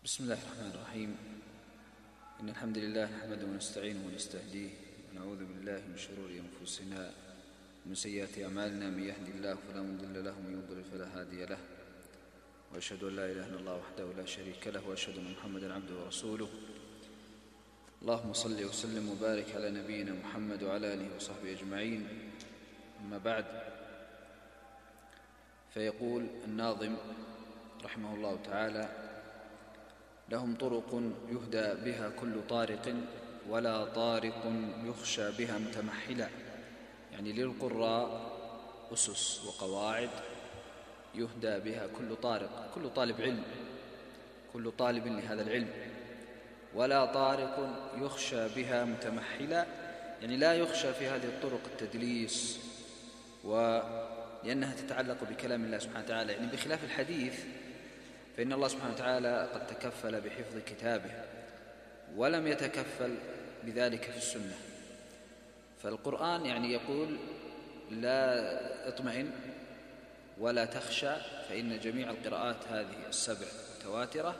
بسم الله الرحمن الرحيم. إن الحمد لله نحمده ونستعينه ونستهديه ونعوذ بالله من شرور أنفسنا ومن سيئات أعمالنا. من يهد الله فلا مضل له ومن يضلل فلا هادي له، وأشهد أن لا إله إلا الله وحده لا شريك له، وأشهد أن محمدا عبده ورسوله. اللهم صل وسلم وبارك على نبينا محمد وعلى آله وصحبه أجمعين. أما بعد، فيقول الناظم رحمه الله تعالى: لهم طرق يهدى بها كل طارق، ولا طارق يخشى بها متمحلا. يعني للقراء أسس وقواعد يهدى بها كل طارق، كل طالب علم، كل طالب لهذا العلم. ولا طارق يخشى بها متمحلا، يعني لا يخشى في هذه الطرق التدليس، ولأنها تتعلق بكلام الله سبحانه وتعالى. يعني بخلاف الحديث فإن الله سبحانه وتعالى قد تكفل بحفظ كتابه ولم يتكفل بذلك في السنة. فالقرآن يعني يقول: لا اطمئن ولا تخشى، فإن جميع القراءات هذه السبع متواترة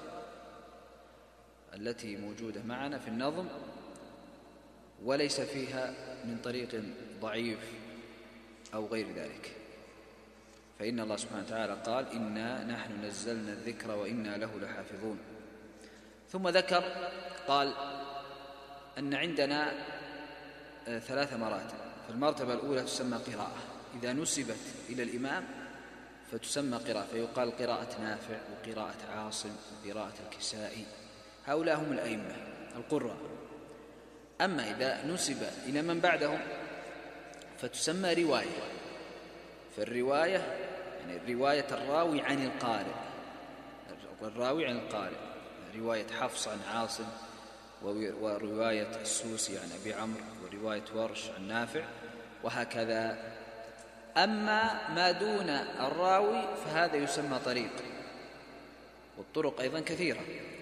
التي موجودة معنا في النظم، وليس فيها من طريق ضعيف أو غير ذلك. فإن الله سبحانه وتعالى قال: إنا نحن نزلنا الذكر وإنا له لحافظون. ثم ذكر قال أن عندنا 3 مراتب. فالمرتبة الأولى تسمى قراءة، إذا نسبت إلى الإمام فتسمى قراءة، فيقال قراءة نافع وقراءة عاصم وقراءة الكسائي، هؤلاء هم الأئمة القراء. أما إذا نسب إلى من بعدهم فتسمى رواية. فالرواية يعني رواية الراوي عن القارئ، الراوي عن القارئ، رواية حفص عن عاصم، ورواية السوسي عن أبي عمرو، ورواية ورش عن نافع، وهكذا. أما ما دون الراوي فهذا يسمى طريق، والطرق أيضا كثيرة.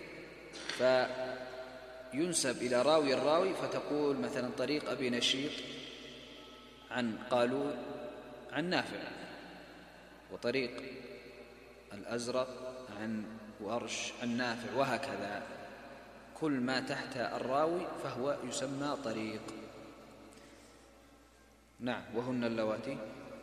فينسب إلى راوي الراوي فتقول مثلا طريق أبي نشيط عن قالون عن نافع، وطريق الأزرق عن ورش عن نافع، وهكذا. كل ما تحت الراوي فهو يسمى طريق. نعم. وهن اللواتي،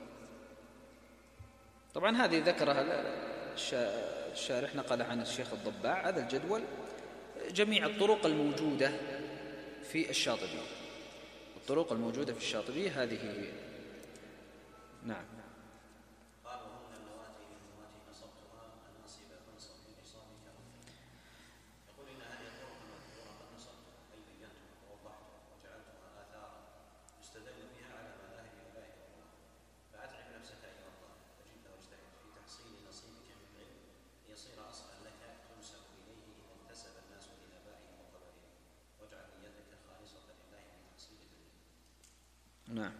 طبعا هذه ذكرها الشارح، نقل عن الشيخ الضباع هذا الجدول، جميع الطرق الموجودة في الشاطبي، الطرق الموجودة في الشاطبي هذه هي. نعم. قال: وهن اللواتي من اللواتي نصبتها الناصب فانصب في نصابك. يقول: إن هذه الطرق المذكورة قد نصبتها، أي بينتها ووضحتها وجعلتها آثارا يستدل بها على مذاهب أولئك الرواه. فأتعب نفسك أيها الطالب، فجد واجتهد في تحصيل نصيبك من العلم ليصير أصلا لك تنسب إليه إذا انتسب الناس إلى آبائهم وقبائلهم، واجعل نيتك خالصة لله في تحصيل العلم. نعم.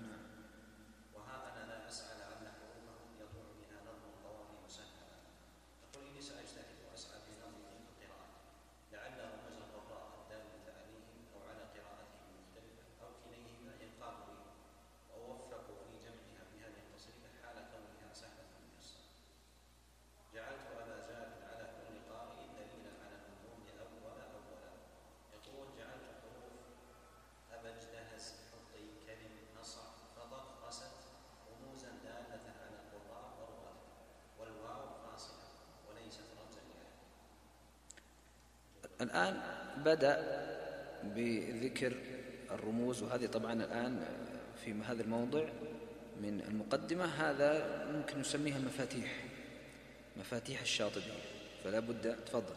الآن بدأ بذكر الرموز، وهذه طبعا الآن في هذا الموضع من المقدمة هذا ممكن نسميها مفاتيح، مفاتيح الشاطبي، فلا بد. تفضل.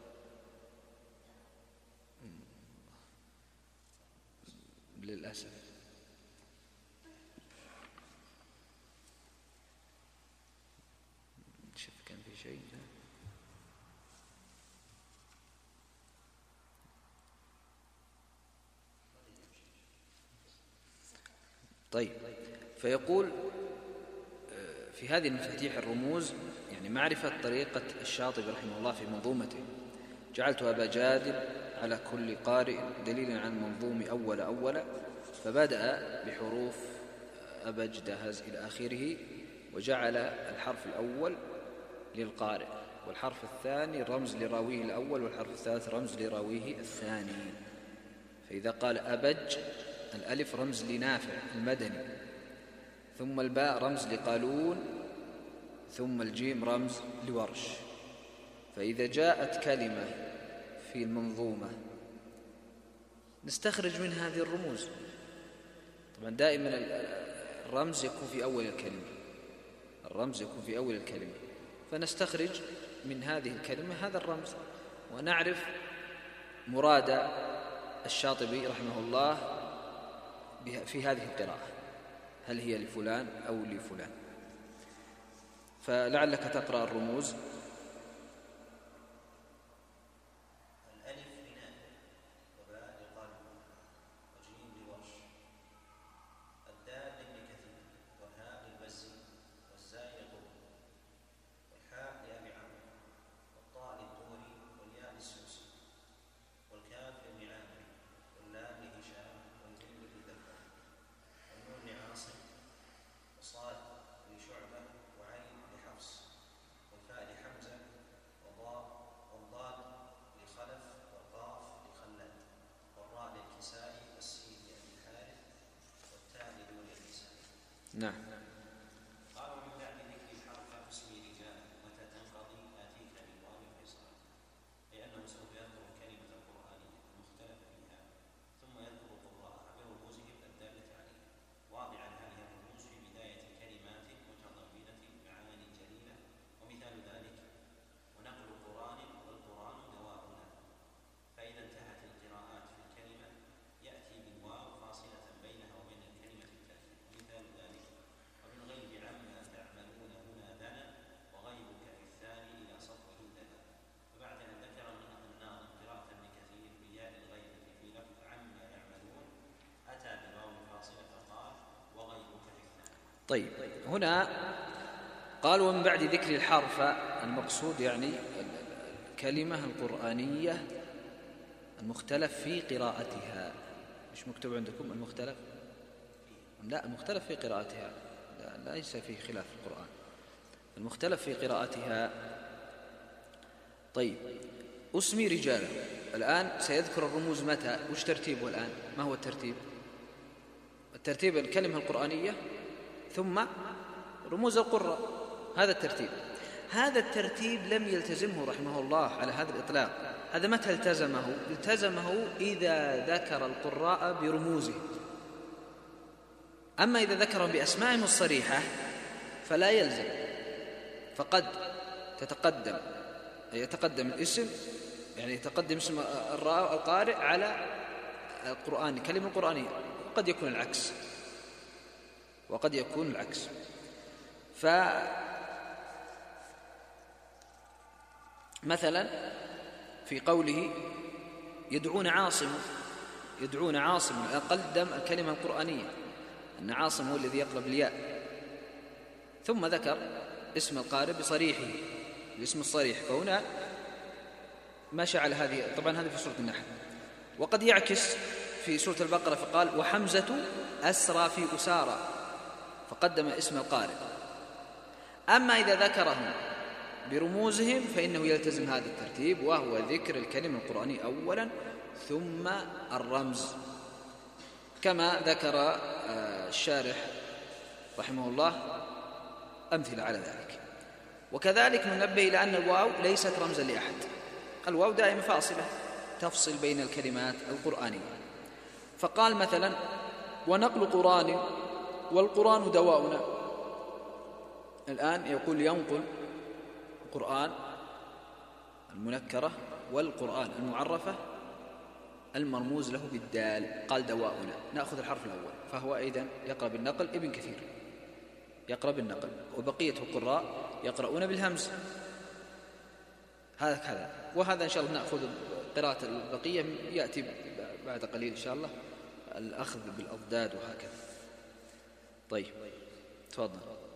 للأسف شوف كان في شيء. طيب، فيقول في هذه المفاتيح الرموز يعني معرفة طريقة الشاطبي رحمه الله في منظومته: جعلت أبا جادل على كل قارئ دليلا عن منظوم أول، فبدأ بحروف أبج دهز إلى آخره، وجعل الحرف الأول للقارئ والحرف الثاني رمز لراويه الأول، والحرف الثالث رمز لراويه الثاني. فإذا قال أبج الألف رمز لنافع المدني، ثم الباء رمز لقالون، ثم الجيم رمز لورش. فإذا جاءت كلمة في المنظومة نستخرج من هذه الرموز. طبعا دائما الرمز يكون في أول الكلمة، الرمز يكون في أول الكلمة، فنستخرج من هذه الكلمة هذا الرمز ونعرف مراد الشاطبي رحمه الله في هذه القراءة، هل هي لفلان أو لفلان. فلعلك تقرأ الرموز. الألف لنافع، وباء لقالون، وجيم لورش، الدال لابن كثير، والهاء للبزي، والزاي لطول، والحاء لأبي عمرو، والطاء للدوري، والياء للسوسي، والكاف لابن عامر، واللام لهشام، والميم لذكر، والنون لعاصم، وصاد لشعبة، وعين لحفص، والفاء لحمزة، والضاد لخلف، والقاف لخلاد، والراء للكسائي، والسين لأبي الحارث، والتاء لدون الكسائي. نعم. قال ومن بعد ذكر الحرف اسمي رجال متى تنقضي آتيك بالواو الفصال، لأنه سوف يذكر الكلمة القرآنية المختلف فيها، ثم يذكر قراءها برموزهم الدالة عليها، واضعا هذه الرموز في بداية كلمات متضمنة معاني جليلة. ومثال ذلك ونقل قرآن والقرآن دواؤنا، فإذا انتهت القراءات في الكلمة يأتي بالواو فاصلة بينها وبين الكلمة التالية. ومثال ذلك ومن غيب عما تعملون هنا دنا، وغيبك في الثاني إلى صفوه دنا. فبعد أن ذكر الناظم قراءة ابن كثير بياء الغيب في لفظ عما يعملون أتى بالواو فاصلة فقال وغيبك في الثاني. طيب، هنا قال ومن بعد ذكر الحرف، المقصود يعني الكلمة القرآنية المختلف في قراءتها. مش مكتوب عندكم المختلف؟ لا، المختلف في قراءتها، لا ليس فيه خلاف في القرآن، المختلف في قراءتها. طيب، اسمي رجالا، الآن سيذكر الرموز متى، وش ترتيبه الآن؟ ما هو الترتيب؟ الترتيب الكلمة القرآنية ثم رموز القراء، هذا الترتيب. هذا الترتيب لم يلتزمه رحمه الله على هذا الإطلاق. هذا متى التزمه؟ التزمه إذا ذكر القراء برموزهم. أما إذا ذكرهم بأسمائهم الصريحة فلا يلزم، فقد يتقدم الاسم، يعني يتقدم اسم القارئ على القرآن، كلمة القرآنية، وقد يكون العكس. فمثلا في قوله يدعون عاصم قدم الكلمة القرآنية أن عاصم هو الذي يقرأ بالياء، ثم ذكر اسم القارئ بصريحه الاسم الصريح، فهنا مشى على هذه. طبعا هذه في سورة النحل. وقد يعكس في سورة البقرة فقال وحمزة أسرى في أسارى، فقدم اسم القارئ. أما إذا ذكرهم برموزهم فإنه يلتزم هذا الترتيب، وهو ذكر الكلمة القرآنية أولا ثم الرمز، كما ذكر الشارح رحمه الله أمثلة على ذلك. وكذلك ننبه إلى أن الواو ليست رمزا لأحد، الواو دائما فاصلة تفصل بين الكلمات القرآنية. فقال مثلا ونقل قرآن والقرآن دواؤنا، الآن يقول ينقل القرآن المنكرة والقرآن المعرفة المرموز له بالدال، قال دواؤنا، نأخذ الحرف الأول، فهو أيضا يقرأ بالنقل، ابن كثير يقرأ بالنقل، وبقية القراء يقرؤون بالهمز، هذا. وهذا إن شاء الله نأخذ قراءة البقية، يأتي بعد قليل إن شاء الله الأخذ بالأضداد وهكذا. طيب تفضل.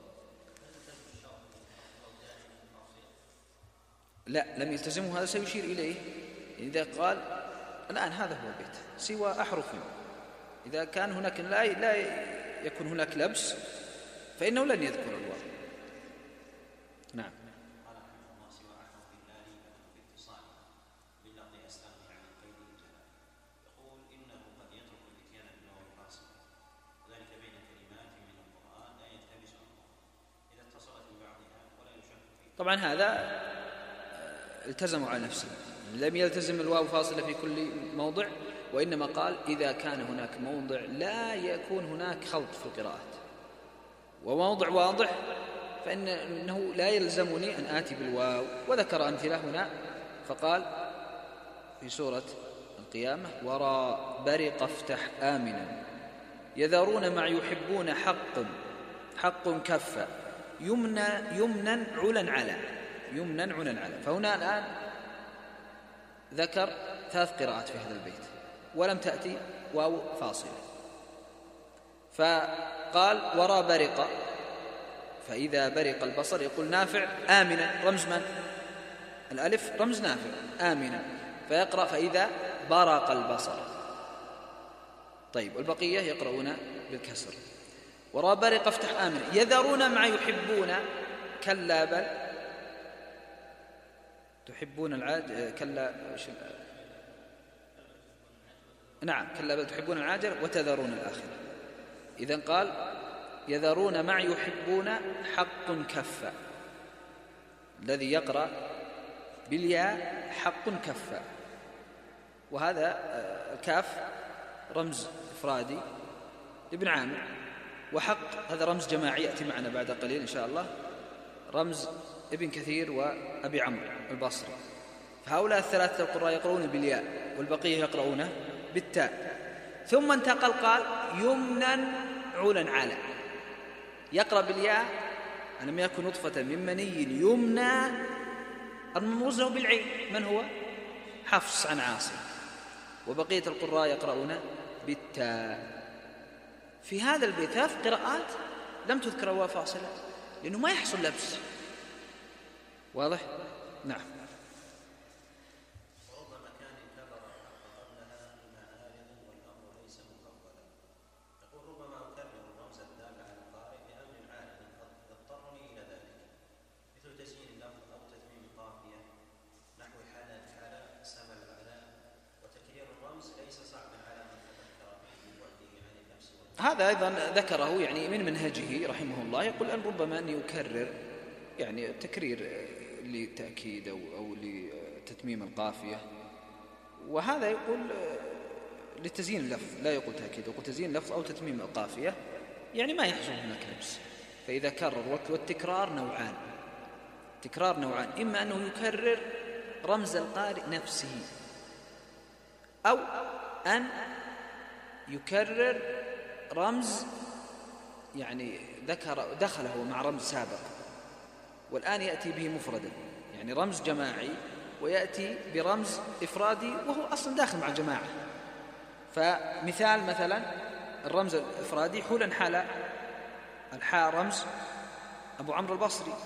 لا، لم يلتزمه، هذا سيشير إليه إذا قال الآن هذا هو البيت سوى أحرف، إذا كان هناك لا يكون هناك لبس فإنه لن يذكر الواو. نعم. قال رحمه الله سوى أحرف طبعا هذا التزموا على نفسه، لم يلتزم الواو فاصلة في كل موضع، وإنما قال إذا كان هناك موضع لا يكون هناك خلط في القراءات وموضع واضح فإنه لا يلزمني أن آتي بالواو. وذكر أمثلة هنا فقال في سورة القيامة: وراء برق افتح آمنا يذرون مع يحبون حق كف يمنا علا على يمنا علا على. فهنا الآن ذكر 3 قراءات في هذا البيت ولم تأتي واو فاصلة، فقال وراء برق، فإذا برق البصر يقول نافع آمنا، رمز من؟ الألف رمز نافع، آمنا، فيقرأ فإذا برق البصر. طيب والبقية يقرؤون بالكسر. وراء برق افتح آمنا يذرون مع يحبون كلا بل تحبون كلا نعم كلا بل تحبون العاجل وتذرون الآخرة. إذن قال يذرون مع يحبون حق كف، الذي يقرأ بالياء حق كف، وهذا الكاف رمز إفرادي لابن عامر، وحق هذا رمز جماعي يأتي معنا بعد قليل إن شاء الله، رمز ابن كثير وأبي عمرو البصري. فهؤلاء ال3 القراء يقرؤون بالياء والبقية يقرؤون بالتاء. ثم انتقل قال يمنا علا على، يقرأ بالياء ألم يكن نطفة من مني يمنى، المرموز له بالعين من هو؟ حفص عن عاصم. وبقية القراء يقرؤون بالتاء. في هذا البيت 3 قراءات لم تذكر واو فاصلة لأنه ما يحصل لبس. واضح؟ نعم. وربما كان انتظر قبلها بما عارض والأمر ليس مفضلا. يقول ربما أكرر الرمز الدال على القارئ بأمر عارض يضطرني إلى ذلك، مثل تزيين اللفظ أو تتميم القافية نحو حالا سما العلاء. وتكرير الرمز ليس صعبا على من تذكر به وحده عن النفس. هذا أيضا ذكره يعني من منهجه رحمه الله، يقول أن ربما أن يكرر يعني تكرير لتأكيد أو لتتميم القافية، وهذا يقول لتزيين اللفظ، لا يقول تأكيد، يقول تزيين اللفظ أو تتميم القافية، يعني ما يحصل هناك لبس. فإذا كرر، والتكرار نوعان، تكرار نوعان، إما أنه يكرر رمز القارئ نفسه أو أن يكرر رمز يعني دخله مع رمز سابق والآن يأتي به مفردا، يعني رمز جماعي ويأتي برمز إفرادي وهو أصلا داخل مع الجماعة. فمثال مثلا الرمز الإفرادي حولا حالا، الحاء رمز أبو عمرو البصري،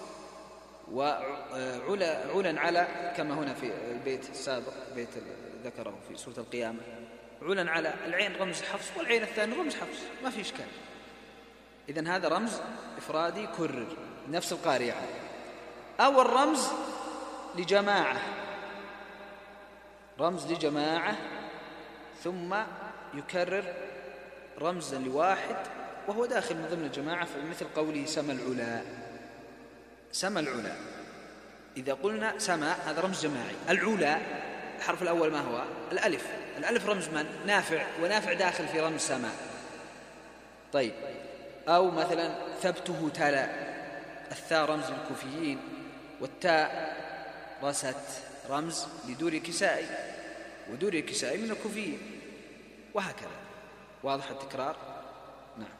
وعلا على كما هنا في البيت السابق بيت ذكره في سورة القيامة، علا على العين رمز حفص والعين الثاني رمز حفص، ما في إشكال. إذن هذا رمز إفرادي كرر نفس القارئ يعني. أو الرمز لجماعة، رمز لجماعة ثم يكرر رمزا لواحد وهو داخل من ضمن الجماعة، مثل قوله سما العلا. سما العلا، إذا قلنا سما هذا رمز جماعي، العلا الحرف الأول ما هو؟ الألف، الألف رمز من؟ نافع، ونافع داخل في رمز سما. طيب أو مثلا ثبته تلا، الثاء رمز للكوفيين والتاء رست رمز لدور الكسائي، ودور الكسائي من الكوفيين، وهكذا. واضح التكرار؟ نعم.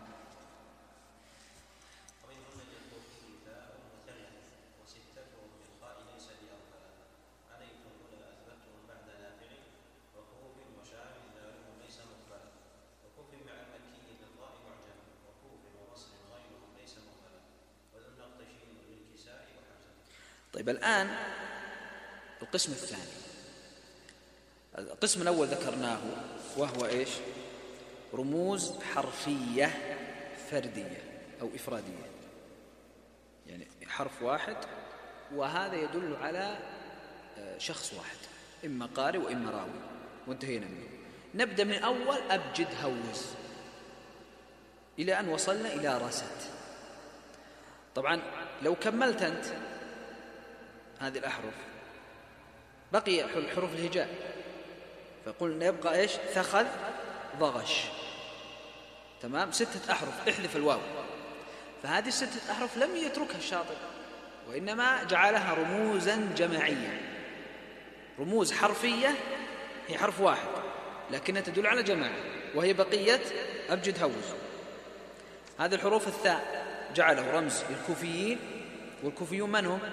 طيب الآن القسم الثاني. القسم الأول ذكرناه وهو إيش؟ رموز حرفية فردية أو إفرادية، يعني حرف واحد وهذا يدل على شخص واحد، إما قارئ وإما راوي، وانتهينا منه. نبدأ من أول أبجد هوز إلى أن وصلنا إلى رست. طبعا لو كملت أنت هذه الأحرف بقي حروف الهجاء، فقلنا يبقى إيش؟ ثخذ، ضغش، تمام، 6 أحرف، احذف الواو. فهذه 6 أحرف لم يتركها الشاطبي، وإنما جعلها رموزا جماعية، رموز حرفية هي حرف واحد لكنها تدل على جماعة، وهي بقية أبجد هوز. هذه الحروف الثاء جعله رمز للكوفيين، والكوفيون من هم؟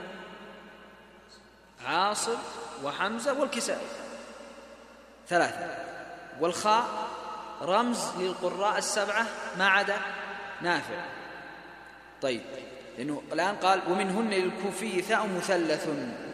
عاصم وحمزة والكسائي 3. والخاء رمز للقراء 7 ما عدا نافع. طيب، لأنه الآن قال ومنهن للكوفي ثاء مثلث،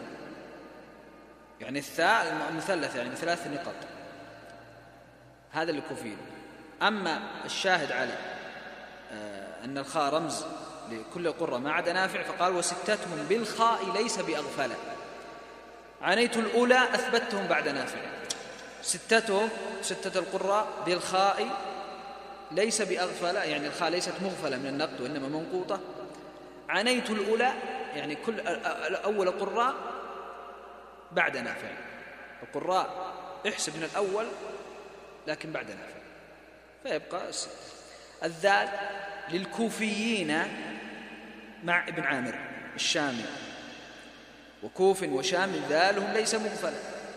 يعني الثاء مثلث يعني 3 نقط، هذا للكوفيين. أما الشاهد على أن الخاء رمز لكل القراء ما عدا نافع، فقال وستتهم بالخاء ليس بأغفل، عنيت الأولى أثبتهم بعد نافع. 6 القراء بالخاء ليس بأغفل، يعني الخاء ليست مغفلة من النقط وإنما منقوطة. عنيت الأولى يعني كل أول القراء بعد نافع، القراء احسب من الأول لكن بعد نافع، فيبقى 6. الذال للكوفيين مع ابن عامر الشامي، وكوف وشام ذالهم ليس مغفلا.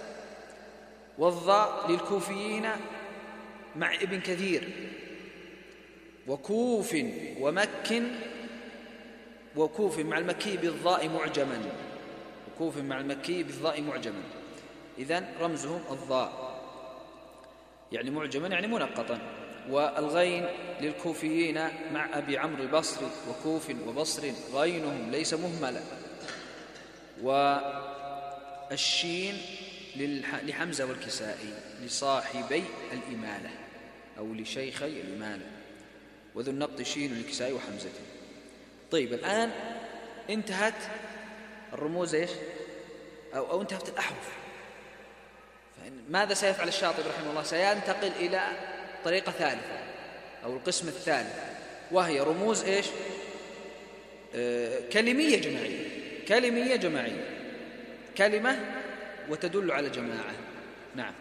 والضاء للكوفيين مع ابن كثير، وكوف ومك، وكوف مع المكي بالضاء معجما، وكوف مع المكي بالضاء معجما. إذن رمزهم الضاء، يعني معجما يعني منقطا. والغين للكوفيين مع أبي عمرو البصري، وكوف وبصر غينهم ليس مهملا. والشين لحمزة والكسائي لصاحبي الإمالة أو لشيخي الإمالة، وذو النقط شين للكسائي وحمزة. طيب، الآن انتهت الرموز إيش؟ أو انتهت الأحرف. ماذا سيفعل الشاطبي رحمه الله؟ سينتقل إلى طريقة ثالثة أو القسم الثالث، وهي رموز إيش؟ كلمية جماعية، كلمية جماعية، كلمة وتدل على جماعة. نعم.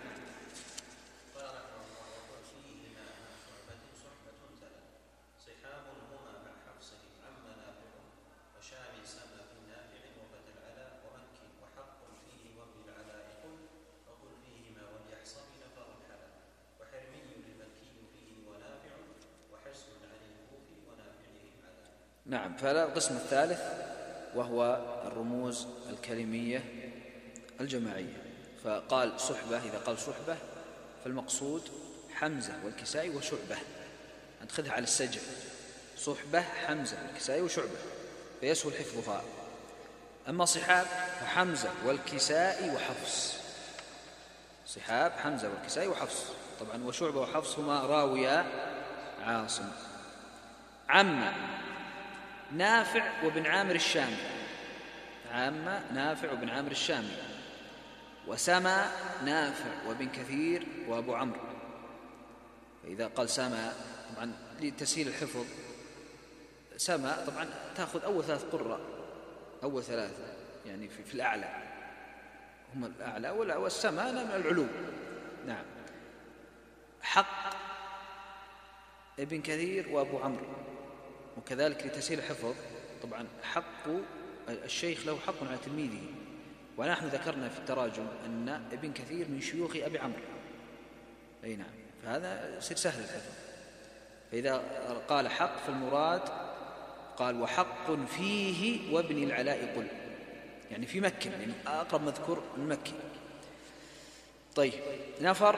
نعم، فهذا القسم الثالث وهو الرموز الكلمية الجماعية. فقال صحبة، إذا قال صحبة فالمقصود حمزة والكسائي وشعبة، أدخلها على السجع، صحبة حمزة والكسائي وشعبة فيسهل حفظها. أما صحاب فحمزة والكسائي وحفص، صحاب حمزة والكسائي وحفص طبعا، وشعبة وحفص هما راويا عاصم. عم نافع وابن عامر الشامي، عم نافع وابن عامر الشامي. وسما نافع وابن كثير وابو عمرو. فإذا قال سما طبعا لتسهيل الحفظ، سما طبعا تأخذ أول 3 قراء، أول 3 يعني في الأعلى، هم الأعلى، والسما من العلو. نعم. حق ابن كثير وابو عمرو، وكذلك لتسهيل الحفظ طبعا حق الشيخ له حق على تلميذه، ونحن ذكرنا في التراجم أن ابن كثير من شيوخ أبي عمرو، أي نعم، فهذا يصير سهل الحفظ. فإذا قال حق فالمراد قال وحق فيه وابن العلاء قل، يعني في مكة، يعني أقرب مذكور المكي. طيب، نفر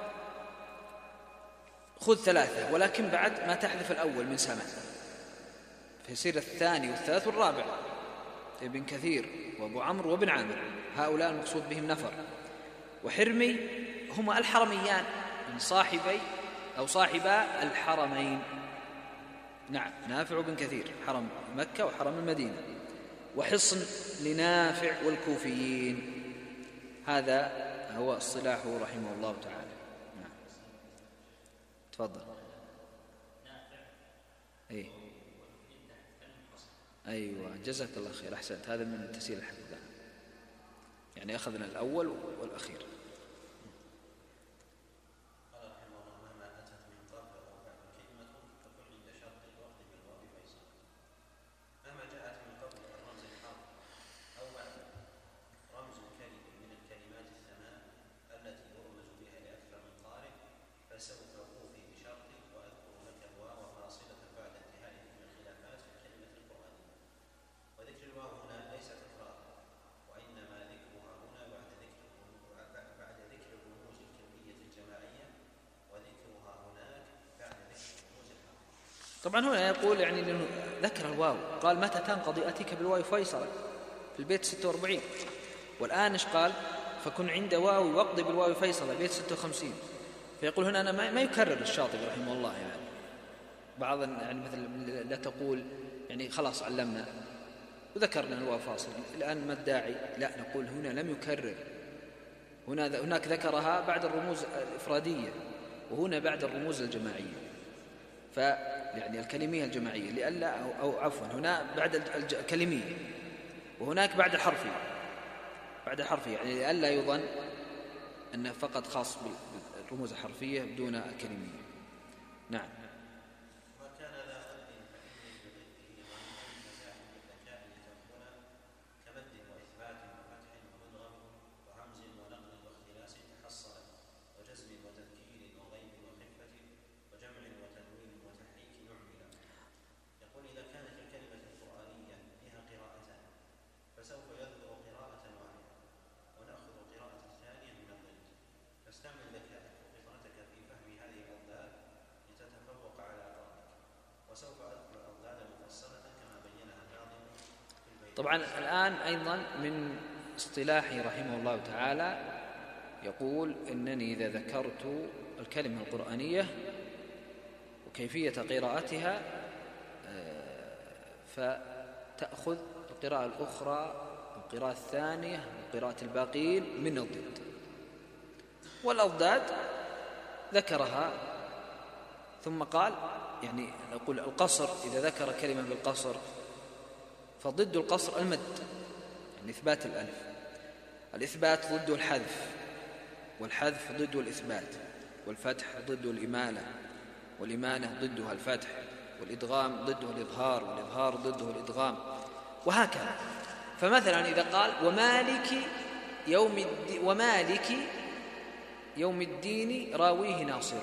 خذ 3 ولكن بعد ما تحذف الأول من سمع، فيصير الثاني والثالث والرابع ابن كثير وابو عمرو وابن عامر، هؤلاء المقصود بهم نفر. وحرمي هما الحرميان من صاحبي أو صاحبا الحرمين، نعم، نافع وابن كثير حرم مكة وحرم المدينة. وحصن لنافع والكوفيين، هذا هو اصطلاحه رحمه الله تعالى. نعم. تفضل. أيوة، جزاك الله خير، أحسنت، هذا من تسهيل الحفظ. يعني أخذنا الأول والأخير. قال رحمه الله: مهما أتت من قبل أو بعد كلمة فكن عند شرط الوقت بالواو فيصل. مهما جاءت من قبل الرمز الحرف أو بعد رمز كلمة من الكلمات الثمان التي يرمز بها لأكثر من قارئ فسوف أوفي بشرطي وأذكر لك الواو فاصلة بعد انتهائه من الخلافات في الكلمة القرآنية. وذكر الواو هنا ليس تكرار، وإنما ذكرها هنا بعد ذكر الرموز الكلمية الجماعية، وذكرها هناك بعد ذكر الرموز الحرف. طبعا هنا يقول يعني ذكر الواو، قال متى تنقضي أتيك بالواو فيصلا في البيت 46، والآن إيش قال؟ فكن عند واو واقضي بالواو فيصلا البيت 56. فيقول هنا أنا ما يكرر الشاطبي رحمه الله، يعني بعض يعني مثل لا تقول يعني خلاص علمنا وذكرنا الواو فاصل الآن ما الداعي، لا نقول هنا لم يكرر، هناك ذكرها بعد الرموز الإفرادية وهنا بعد الرموز الجماعية، فيعني الكلمية الجماعية لئلا أو عفوا هنا بعد الكلمية وهناك بعد الحرفية، بعد الحرفية يعني لئلا يظن أنه فقط خاص بالرموز الحرفية دون الكلمية. نعم. وكان ذا قلب فإني بضده ظن مزاح بالذكاء لتكون كمد وإثبات وفتح ومدغم وهمز ونقل واختلاس تحصل وجزم وتذكير وغيب وخفة وجمع وتنوين وتحريك نعمل. يقول: إذا كانت الكلمة القرآنية فيها قراءتان فسوف يذكر قراءة واحدة ونأخذ قراءة الثانية من الضد، فاستعمل ذكاءك وفطنتك في فهم هذه الأضداد لتتفوق على قومك. وسوف أذكر الأضداد مفصلة كما بينها الناظم في البيت. طبعا الآن أيضا من اصطلاحه رحمه الله تعالى يقول إنني إذا ذكرت الكلمة القرآنية وكيفية قراءتها فتأخذ القراءة الأخرى القراءة الثانية وقراءة الباقين من الضد، والأضداد ذكرها ثم قال يعني نقول القصر إذا ذكر كلمة بالقصر فضد القصر المد، يعني إثبات الألف، الإثبات ضده الحذف، والحذف ضده الإثبات، والفتح ضده الإمالة، والإمالة ضدها الفتح، والإدغام ضده الإظهار، والإظهار ضده الإدغام، وهكذا. فمثلا إذا قال ومالك يوم الدين راويه ناصر،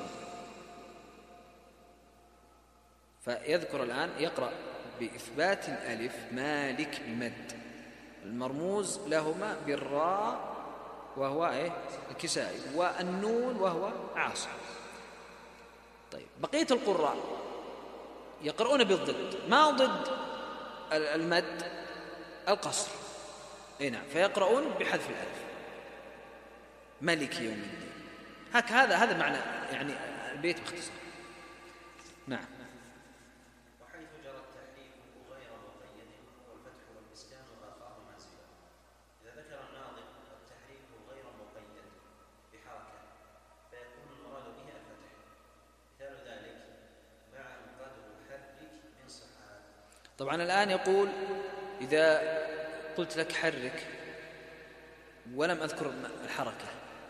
فيذكر الآن يقرأ بإثبات الألف مالك بمد، المرموز لهما بالراء وهو الكسائي، والنون وهو عاصم. طيب بقية القراء يقرؤون بالضد، ما ضد المد؟ القصر، نعم، فيقرؤون بحذف الألف ملك يوم الدين. هذا معنى يعني البيت باختصار. نعم. وحيث جرى التحريف غير مقيد هو الفتح والإسكان وآخر منزلا. إذا ذكر الناظم التحريف غير مقيد بحركة فيكون المراد به الفتح. مثال ذلك: مع قدر حرك من صحاب. طبعا الآن يقول إذا قلت لك حرك ولم أذكر الحركة،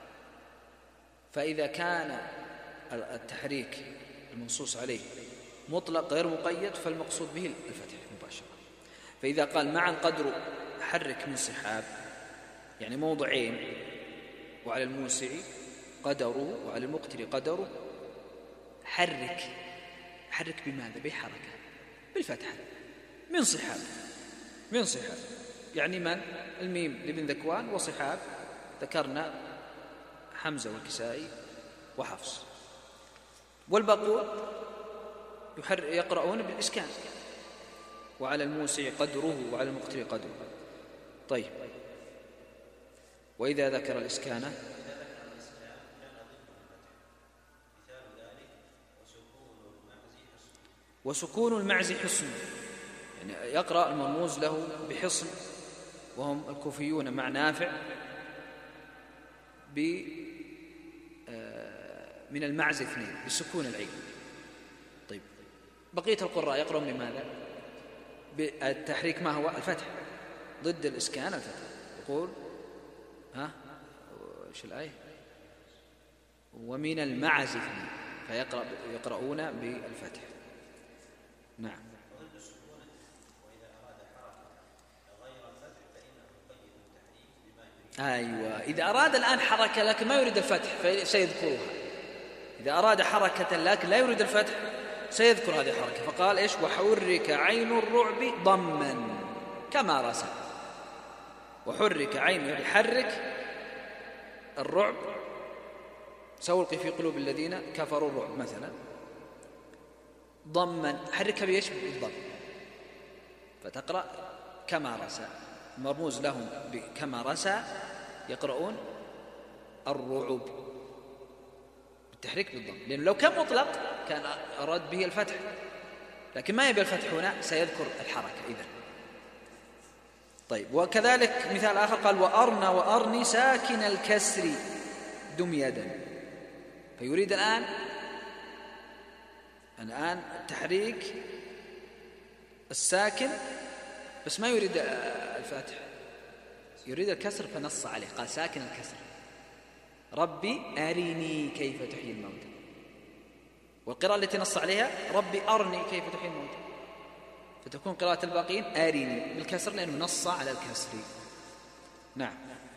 فإذا كان التحريك المنصوص عليه مطلق غير مقيد فالمقصود به الفتح مباشرة. فإذا قال معا قدر حرك من سحاب يعني موضعين، وعلى الموسع قدره وعلى المقتر قدره، حرك بماذا؟ بحركة بالفتحة من صحاب، يعني من؟ الميم لابن ذكوان، وصحاب ذكرنا حمزة والكسائي وحفص، والباقون يقرؤون بالإسكان، وعلى الموسع قدره وعلى المقتر قدره. طيب وإذا ذكر الإسكان كان ضده الفتح. مثال ذلك: وسكون المعز حصن، يعني يقرأ المرموز له بحصن، وهم الكوفيون مع نافع من المعز 2 بسكون العين. طيب بقية القراء يقرأون بماذا؟ بالتحريك. ما هو الفتح؟ ضد الإسكان الفتح. يقول ها إيش الآية؟ ومن المعز فيقرؤون بالفتح. نعم. أيوة، إذا أراد الآن حركة لكن ما يريد الفتح فسيذكرها. إذا أراد حركة لكن لا يريد الفتح سيذكر هذه الحركة، فقال إيش؟ وحرك عين الرعب ضما كما رسم. وحرك عين، يعني حرك الرعب، سألقي في قلوب الذين كفروا الرعب مثلا ضما، حركها بإيش؟ بالضم، فتقرأ كما رسى، مرموز لهم كما رسى، يقرؤون الرعب بالتحريك بالضم، لأنه لو كان مطلق كان أراد به الفتح، لكن ما يبي الفتح هنا، سيذكر الحركة إذن. طيب، وكذلك مثال آخر قال وأرنى وأرني ساكن الكسر دم يدا، فيريد الآن التحريك الساكن بس ما يريد الفتح، يريد الكسر فنص عليه، قال ساكن الكسر ربي أرني كيف تحيي الموتى، والقراءة التي نص عليها ربي أرني كيف تحيي الموتى، فتكون قراءة الباقين أرني بالكسر لأنه نص على الكسر. نعم.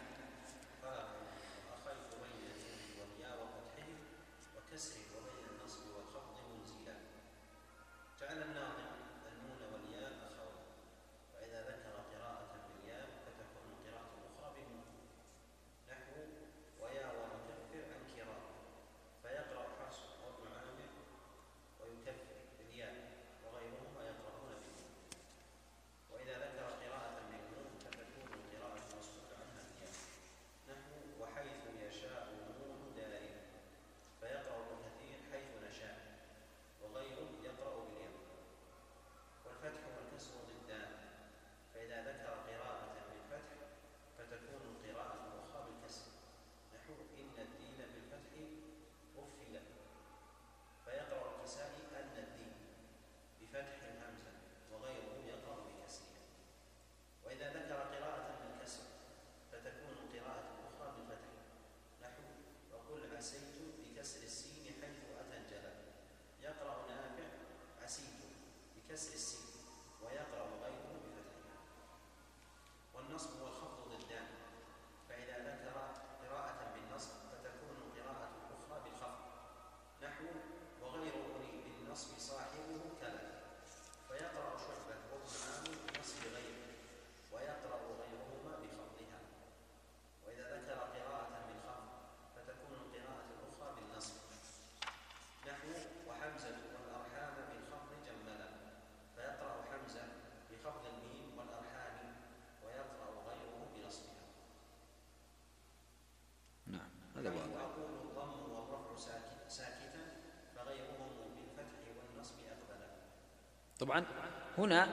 طبعا هنا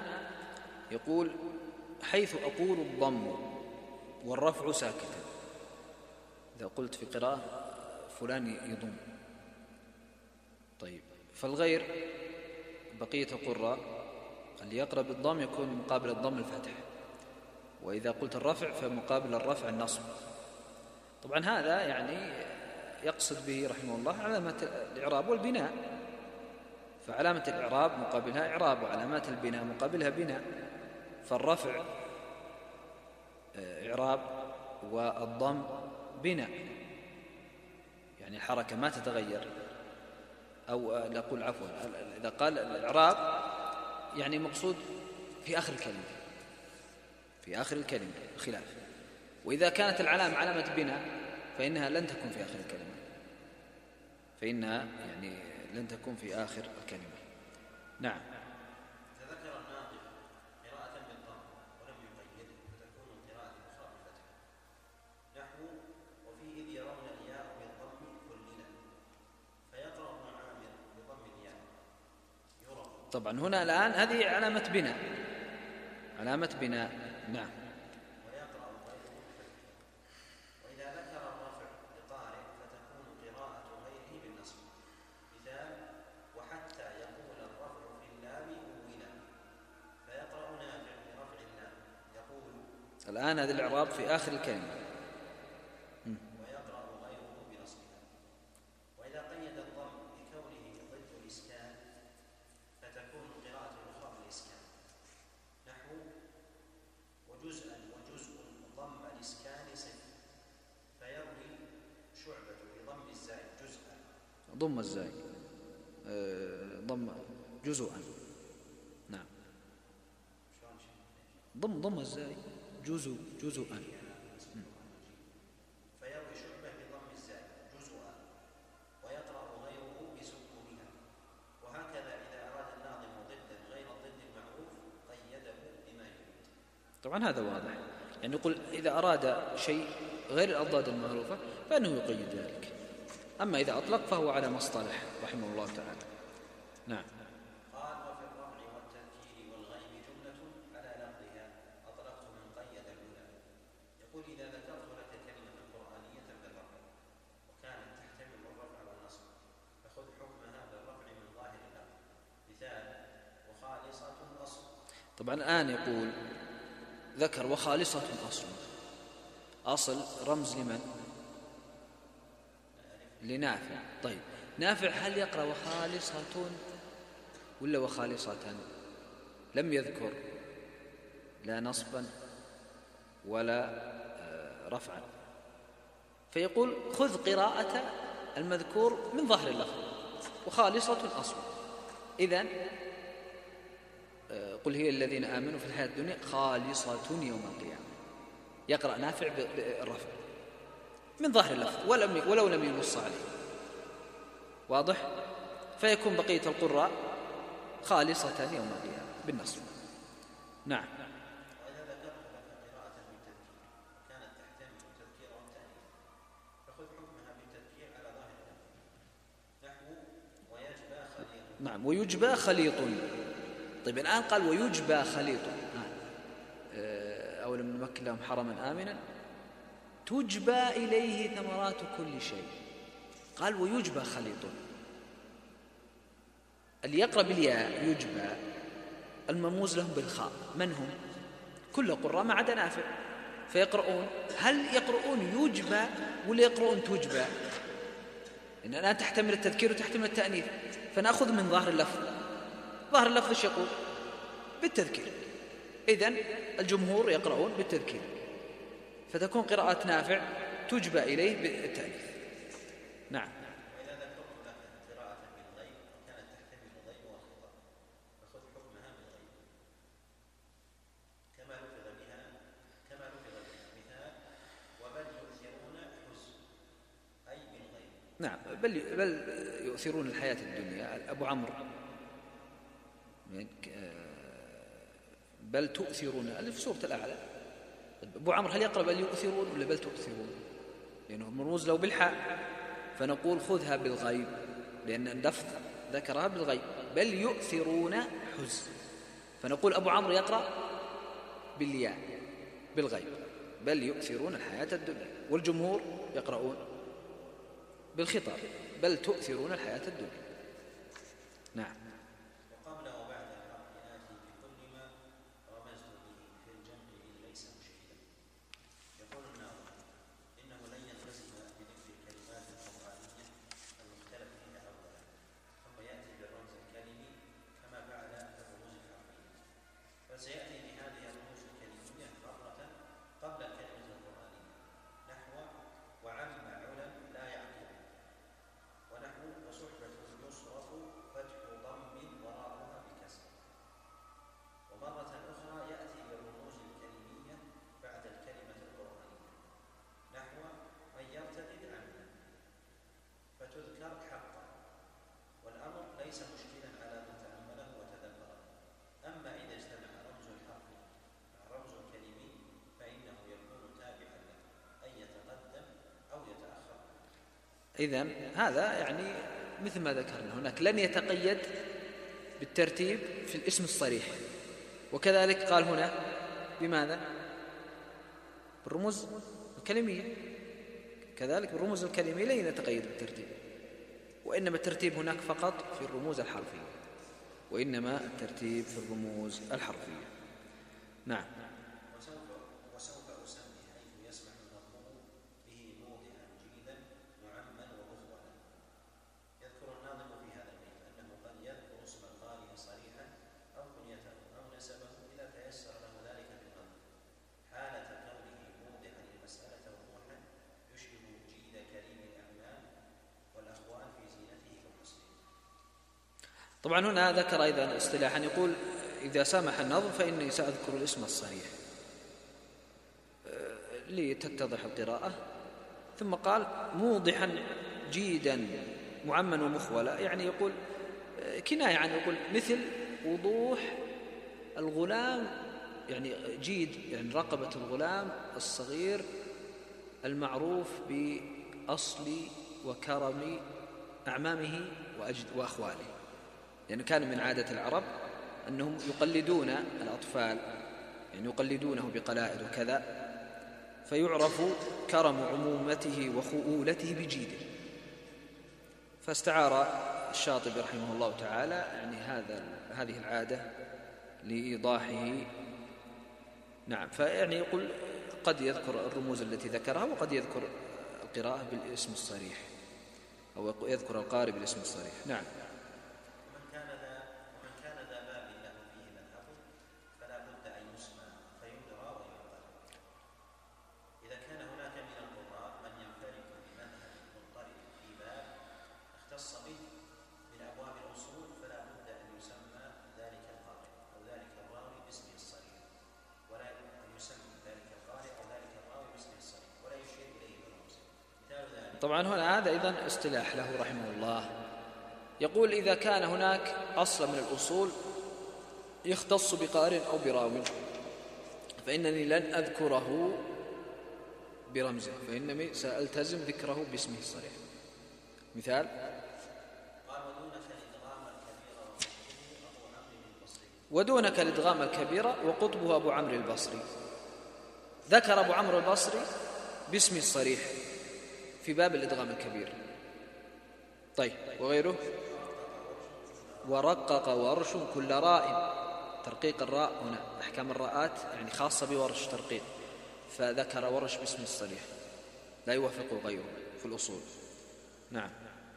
يقول حيث أقول الضم والرفع ساكتا، إذا قلت في قراءة فلان يضم. طيب، فالغير بقية القراء اللي يقرأ بالضم يكون مقابل الضم الفتح، وإذا قلت الرفع فمقابل الرفع النصب. طبعا هذا يعني يقصد به رحمه الله علامة الإعراب والبناء، فعلامة الإعراب مقابلها إعراب، وعلامات البناء مقابلها بناء، فالرفع إعراب والضم بناء، يعني الحركة ما تتغير، أو نقول عفوا إذا قال الإعراب يعني مقصود في آخر الكلمة، في آخر الكلمة خلاف، وإذا كانت العلامة علامة بناء فإنها لن تكون في آخر الكلمة، فإنها يعني لن تكون في آخر الكلمة. نعم. تذكر الناطق قراءة بالضم ولم يقيد فتكون قراءة أخرى بالفتح، نحو وفي إذ يرون الياء بالضم كلنا، فيقرأ ابن عامر بضم الياء يرى. طبعا هنا الآن هذه علامة بناء، علامة بناء. نعم. الآن هذا الإعراب في آخر الكلمة، ضم الزاي، ضم جزءا. نعم، ضم الزاي جزءا. فيروي شعبة بضم الزاي جزءا ويقرأ غيره بسكونها. وهكذا إذا أراد الناظم ضدا غير الضد المعروف قيده بما يريد. طبعا هذا واضح، يعني يقول إذا أراد شيء غير الأضداد المعروفة فإنه يقيد ذلك، أما إذا أطلق فهو على ما اصطلح رحمه الله تعالى. نعم. قال وفي الرفع والتذكير والغيب جملة على لفظها أطلقت من قيد الأولى. يقول إذا ذكرت لك كلمة قرآنية بالرفع وكانت تحتمل الرفع والنصب فخذ حكمها بالرفع من ظاهر اللفظ. مثال وخالصة أصل. طبعا الآن يقول ذكر وخالصة أصل رمز لمن؟ لنافع. طيب نافع هل يقرأ وخالصة ولا وخالصة؟ لم يذكر لا نصبا ولا رفعا، فيقول خذ قراءة المذكور من ظهر اللفظ وخالصة أصل. إذن قل هي الذين آمنوا في الحياة الدنيا خالصة يوم القيامة، يقرأ نافع بالرفع من ظاهر اللفظ ولو لم ينص عليه، واضح؟ فيكون بقية القراء خالصة يوم القيامة بالنصب. نعم. وإذا ذكرت لك قراءة بالتذكير كانت تحتمل التذكير والتأنيث فخذ حكمها بالتذكير على ظاهر اللفظ. نحو ويجبى خليط. نعم، ويجبى خليط. طيب الآن قال ويجبى خليط، أولم نمكن لهم حرما آمنا تجبى إليه ثمرات كل شيء. قال ويجبى خليط، اللي يقرأ بالياء يجبى المرموز لهم بالخاء من هم؟ كل قراء ما عدا نافع، فيقرؤون هل يقرؤون يجبى ولا يقرؤون تجبى؟ لأن الآن تحتمل التذكير وتحتمل التأنيث، فنأخذ من ظاهر اللفظ. ظاهر اللفظ ايش يقول؟ بالتذكير. إذن الجمهور يقرؤون بالتذكير، فتكون قراءة نافع تجبى إليه بالتأنيث. نعم. وإذا ذكرت لك قراءة بالغيب كانت تحتمل الغيب والخطاب فخذ حكمها بالغيب كما لفظ بها. مثال وبل يؤثرون حزن أي بالغيب. نعم، بل يؤثرون الحياة الدنيا. أبو عمرو بل تؤثرون ألف سورة الأعلى. أبو عمرو هل يقرأ بل يؤثرون ولا بل تؤثرون؟ لأنه مرموز له بالحاء، فنقول خذها بالغيب لأن اللفظ ذكرها بالغيب. بل يؤثرون حزن، فنقول أبو عمرو يقرأ بالياء بالغيب بل يؤثرون الحياة الدنيا، والجمهور يقرؤون بالخطاب بل تؤثرون الحياة الدنيا. نعم. وقبل وبعد الحق آتي بكل ما رمزت به في الجمع إن ليس مشكلا. يقول الناظم إنه لن يلتزم بذكر الكلمات القرآنية المختلف فيها أولا ثم يأتي بالرمز الكلمي كما فعل الرموز الحرفية، فسيأتي بهذه الرموز الكلمية مرة قبل الكلمة القرآنية نحو وعلم علا لا يعقل، ونحو وصحبة يصرف فتح ضم وراءها بكسر. ومرة أخرى يأتي بالرموز الكلمية بعد الكلمة القرآنية نحو من يرتد عمدا فتذكر حقا، والأمر ليس مشكلا على من تأمله وتدبره. أما إذا اجتمع رمز الحرف مع رمز كلمي فإنه يكون تابعا له أي يتقدم أو يتأخر. إذن هذا يعني مثل ما ذكرنا هناك لن يتقيد بالترتيب في الاسم الصريح، وكذلك قال هنا بماذا؟ بالرموز الكلمية، كذلك بالرموز الكلمية لن يتقيد بالترتيب، وإنما الترتيب هناك فقط في الرموز الحرفية، وإنما الترتيب في الرموز الحرفية. نعم. وسوف أسمي حيث يسمح النظم به موضعا جيدا معما ومفضلا. يذكر الناظم في هذا البيت أنه قد يذكر اسم القارئ صريحا أو كنيته أو نسبه إذا تيسر له ذلك بالنظم حالة كونه موضحا للمسألة وضوحا يشبه جيد كريم الأعمال والأخوان في زينته طبعا هنا ذكر أيضا اصطلاحا يقول إذا سمح النظم فإني سأذكر الاسم الصريح لتتضح القراءة، ثم قال موضحا جيدا معما ومخولا، يعني يقول كناية عن يقول مثل وضوح الغلام، يعني جيد يعني رقبة الغلام الصغير المعروف بأصل وكرم أعمامه وأخواله، يعني كان من عادة العرب أنهم يقلدون الأطفال، يعني يقلدونه بقلائد وكذا، فيعرف كرم عمومته وخؤولته بجيده. فاستعار الشاطبي رحمه الله تعالى يعني هذه العادة لإيضاحه. نعم، فيعني يقول قد يذكر الرموز التي ذكرها، وقد يذكر القراءة بالاسم الصريح أو يذكر القارئ بالاسم الصريح. نعم. ومن كان ذا باب له فيه مذهب فلا بد أن يسمع فيدرى ويعقل. إذا كان هناك من القراء من ينفرد بمذهب مضطرب في باب اختص به من أبواب الأصول فلا بد أن يسمى ذلك القارئ أو ذلك الراوي باسمه الصريح، ولا يسمى ذلك القارئ أو ذلك الراوي باسمه الصريح ولا يشير إليه بالرمز. مثال ذلك طبعا هنا هذا أيضا اصطلاح له رحمه الله، يقول إذا كان هناك أصل من الأصول يختص بقارئ أو براوي فإنني لن أذكره برمزه، فإنني سألتزم ذكره باسمه الصريح. مثال ودونك الإدغام الكبير وقطبه أبو عمرو البصري. ذكر أبو عمرو البصري باسمه الصريح في باب الإدغام الكبير. طيب وغيره ورقق ورش كل راء، ترقيق الراء هنا أحكام الراءات يعني خاصة بورش ترقيق، فذكر ورش باسم الصريح لا يوافق غيره في الأصول. نعم.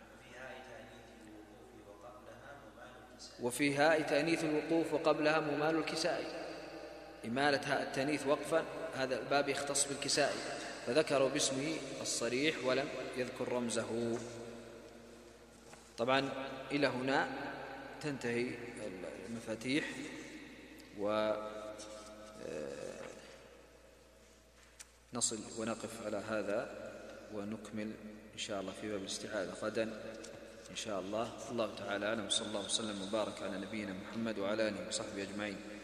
وفي هاء تأنيث الوقوف وقبلها ممال الكسائي، إمالة هاء التأنيث وقفا، هذا الباب يختص بالكسائي فذكروا باسمه الصريح ولم يذكر رمزه. طبعا إلى هنا تنتهي المفاتيح، ونصل ونقف على هذا ونكمل إن شاء الله في باب الاستعاذة غدا إن شاء الله. الله تعالى أعلم، صلى الله وسلم وبارك على نبينا محمد وعلى آله وصحبه أجمعين.